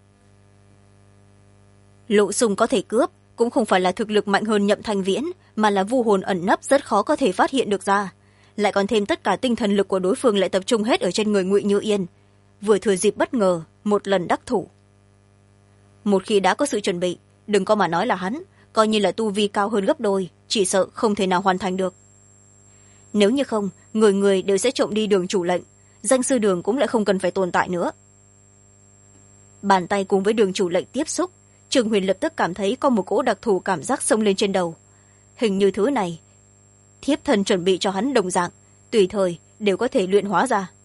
Lộ Sung có thể cướp cũng không phải là thực lực mạnh hơn Nhậm Thanh Viễn, mà là vu hồn ẩn nấp rất khó có thể phát hiện được ra, lại còn thêm tất cả tinh thần lực của đối phương lại tập trung hết ở trên người Ngụy Như Yên, vừa thừa dịp bất ngờ một lần đắc thủ. Một khi đã có sự chuẩn bị, đừng có mà nói là hắn, coi như là tu vi cao hơn gấp đôi, chỉ sợ không thể nào hoàn thành được. Nếu như không, người người đều sẽ trộm đi Đường chủ lệnh, danh sư Đường cũng lại không cần phải tồn tại nữa. Bàn tay cùng với Đường chủ lệnh tiếp xúc, Trường Huyền lập tức cảm thấy có một cỗ đặc thù cảm giác xông lên trên đầu. Hình như thứ này thiếp thân chuẩn bị cho hắn đồng dạng, tùy thời đều có thể luyện hóa ra.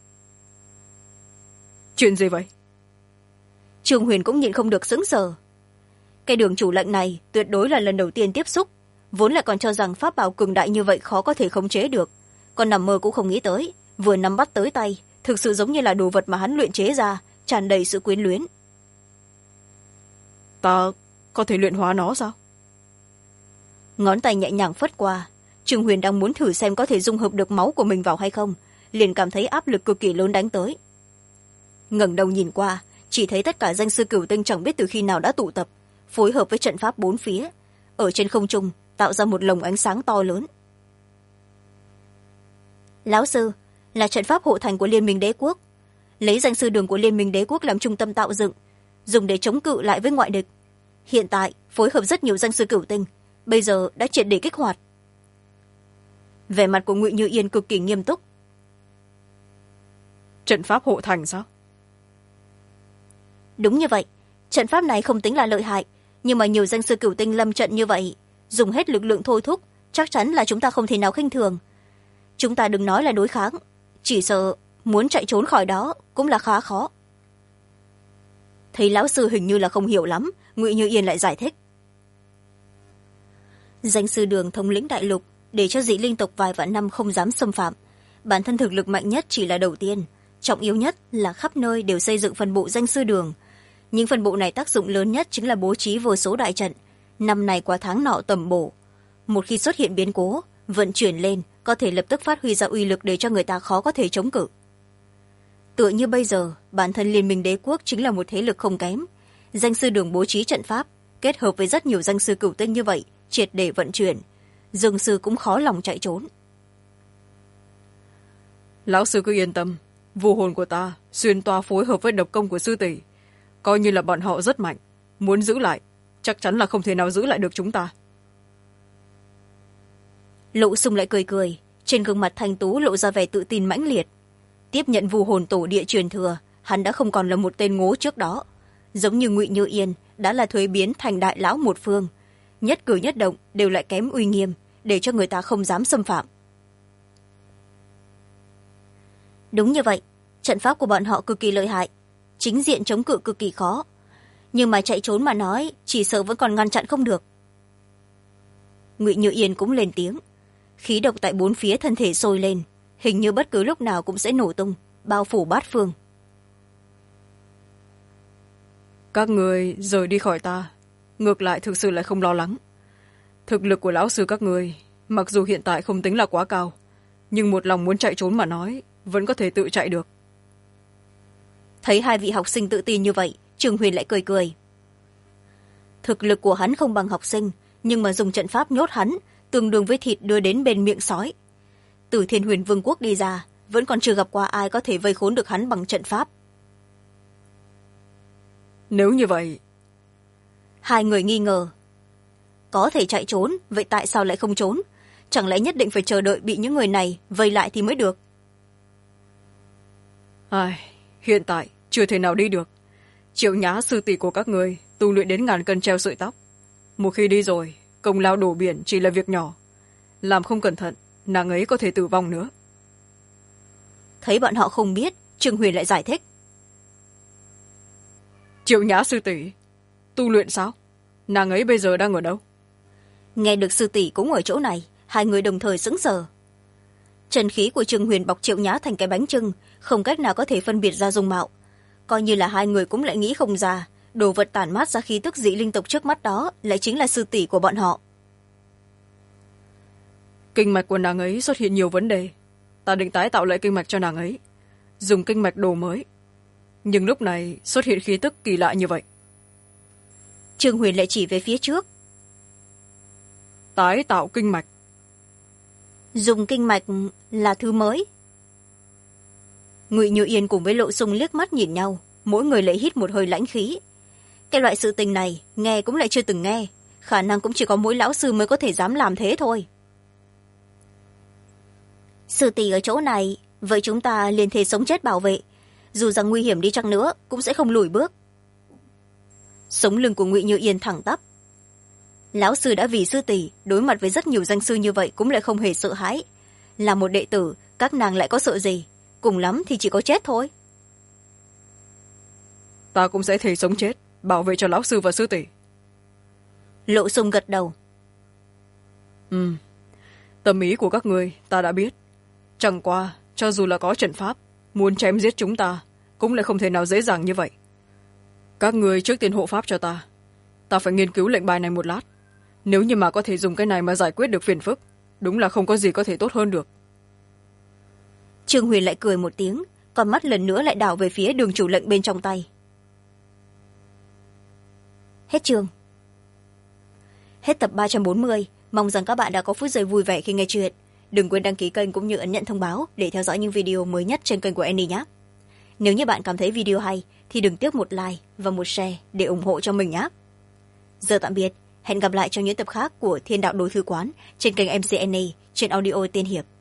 Chuyện gì vậy? Trường Huyền cũng nhịn không được sững sờ. Cái Đường chủ lệnh này tuyệt đối là lần đầu tiên tiếp xúc, vốn lại còn cho rằng pháp bảo cường đại như vậy khó có thể khống chế được, còn nằm mơ cũng không nghĩ tới vừa nắm bắt tới tay thực sự giống như là đồ vật mà hắn luyện chế ra, tràn đầy sự quyến luyến. Ta có thể luyện hóa nó sao? Ngón tay nhẹ nhàng phất qua, Trường Huyền đang muốn thử xem có thể dung hợp được máu của mình vào hay không, liền cảm thấy áp lực cực kỳ lớn đánh tới. Ngẩng đầu nhìn qua, chỉ thấy tất cả danh sư cửu tinh chẳng biết từ khi nào đã tụ tập, phối hợp với trận pháp bốn phía, ở trên không trung tạo ra một lồng ánh sáng to lớn. Lão sư, là trận pháp hộ thành của Liên minh đế quốc, lấy danh sư Đường của Liên minh đế quốc làm trung tâm tạo dựng, dùng để chống cự lại với ngoại địch. Hiện tại phối hợp rất nhiều danh sư cửu tinh, bây giờ đã triệt để kích hoạt. Vẻ mặt của Ngụy Như Yên cực kỳ nghiêm túc. Trận pháp hộ thành sao? Đúng như vậy, trận pháp này không tính là lợi hại, nhưng mà nhiều danh sư cửu tinh lâm trận như vậy, dùng hết lực lượng thôi thúc, chắc chắn là chúng ta không thể nào khinh thường. Chúng ta đừng nói là đối kháng, chỉ sợ muốn chạy trốn khỏi đó cũng là khá khó. Thấy lão sư hình như là không hiểu lắm, Ngụy Như Yên lại giải thích. Danh sư Đường thống lĩnh đại lục, để cho dị linh tộc vài vạn năm không dám xâm phạm. Bản thân thực lực mạnh nhất chỉ là đầu tiên, trọng yếu nhất là khắp nơi đều xây dựng phân bộ danh sư Đường. Những phân bộ này tác dụng lớn nhất chính là bố trí vô số đại trận, năm này qua tháng nọ tầm bổ. Một khi xuất hiện biến cố, vận chuyển lên có thể lập tức phát huy ra uy lực để cho người ta khó có thể chống cự. Tựa như bây giờ, bản thân Liên minh đế quốc chính là một thế lực không kém. Danh sư Đường bố trí trận pháp, kết hợp với rất nhiều danh sư cửu tinh như vậy, triệt để vận chuyển, Dương sư cũng khó lòng chạy trốn. Lão sư cứ yên tâm, vô hồn của ta xuyên toa phối hợp với độc công của sư tỷ, coi như là bọn họ rất mạnh, muốn giữ lại chắc chắn là không thể nào giữ lại được chúng ta. Lộ Sung lại cười cười, trên gương mặt thanh tú lộ ra vẻ tự tin mãnh liệt. Tiếp nhận vu hồn tổ địa truyền thừa, hắn đã không còn là một tên ngố trước đó, giống như Ngụy Như Yên đã là thuế biến thành đại lão một phương, nhất cử nhất động đều lại kém uy nghiêm, để cho người ta không dám xâm phạm. Đúng như vậy, trận pháp của bọn họ cực kỳ lợi hại, chính diện chống cự cực kỳ khó, nhưng mà chạy trốn mà nói chỉ sợ vẫn còn ngăn chặn không được. Ngụy Như Yên cũng lên tiếng, khí độc tại bốn phía thân thể sôi lên, hình như bất cứ lúc nào cũng sẽ nổ tung, bao phủ bát phương. Các người rời đi khỏi ta, ngược lại thực sự lại không lo lắng. Thực lực của lão sư các người mặc dù hiện tại không tính là quá cao, nhưng một lòng muốn chạy trốn mà nói vẫn có thể tự chạy được. Thấy hai vị học sinh tự tin như vậy, Trường Huyền lại cười cười. Thực lực của hắn không bằng học sinh, nhưng mà dùng trận pháp nhốt hắn tương đương với thịt đưa đến bên miệng sói. Từ Thiên Huyền Vương quốc đi ra, vẫn còn chưa gặp qua ai có thể vây khốn được hắn bằng trận pháp. Nếu như vậy, hai người nghi ngờ. Có thể chạy trốn, vậy tại sao lại không trốn? Chẳng lẽ nhất định phải chờ đợi bị những người này vây lại thì mới được? Hiện tại chưa thể nào đi được. Triệu Nhã sư tỷ của các người tu luyện đến 1000 cân treo sợi tóc, một khi đi rồi công lao đổ biển chỉ là việc nhỏ, làm không cẩn thận nàng ấy có thể tử vong nữa. Thấy bọn họ không biết, Trường Huyền lại giải thích. Triệu Nhã sư tỷ tu luyện sao? Nàng ấy bây giờ đang ở đâu? Nghe được sư tỷ cũng ở chỗ này, hai người đồng thời sững sờ. Trần khí của Trường Huyền bọc Triệu Nhã thành cái bánh trưng, không cách nào có thể phân biệt ra dung mạo. Coi như là hai người cũng lại nghĩ không ra, đồ vật tản mát ra khí tức dị linh tộc trước mắt đó lại chính là sư tỷ của bọn họ. Kinh mạch của nàng ấy xuất hiện nhiều vấn đề, ta định tái tạo lại kinh mạch cho nàng ấy, dùng kinh mạch đồ mới, nhưng lúc này xuất hiện khí tức kỳ lạ như vậy. Trường Huyền lại chỉ về phía trước. Tái tạo kinh mạch? Dùng kinh mạch là thứ mới. Ngụy Như Yên cùng với Lộ Sung liếc mắt nhìn nhau, mỗi người lại hít một hơi lãnh khí. Cái loại sự tình này nghe cũng lại chưa từng nghe, khả năng cũng chỉ có mỗi lão sư mới có thể dám làm thế thôi. Sư tỷ ở chỗ này, vậy chúng ta liền thề sống chết bảo vệ, dù rằng nguy hiểm đi chăng nữa cũng sẽ không lùi bước. Sống lưng của Ngụy Như Yên thẳng tắp. Lão sư đã vì sư tỷ đối mặt với rất nhiều danh sư như vậy cũng lại không hề sợ hãi. Là một đệ tử, các nàng lại có sợ gì, cùng lắm thì chỉ có chết thôi. Ta cũng sẽ thề sống chết bảo vệ cho lão sư và sư tỷ. Lộ Sung gật đầu. Tâm ý của các người ta đã biết. Chẳng qua cho dù là có trận pháp, muốn chém giết chúng ta cũng lại không thể nào dễ dàng như vậy. Các người trước tiên hộ pháp cho ta. Ta phải nghiên cứu lệnh bài này một lát. Nếu như mà có thể dùng cái này mà giải quyết được phiền phức, đúng là không có gì có thể tốt hơn được. Trương Huyền lại cười một tiếng, còn mắt lần nữa lại đảo về phía đường chủ lệnh bên trong tay. Hết chương. Hết tập 340. Mong rằng các bạn đã có phút giây vui vẻ khi nghe chuyện. Đừng quên đăng ký kênh cũng như ấn nhận thông báo để theo dõi những video mới nhất trên kênh của Annie nhé. Nếu như bạn cảm thấy video hay thì đừng tiếc một like và một share để ủng hộ cho mình nhé. Giờ tạm biệt, hẹn gặp lại trong những tập khác của Thiên Đạo Đối Thư Quán trên kênh MC Annie trên audio Tiên Hiệp.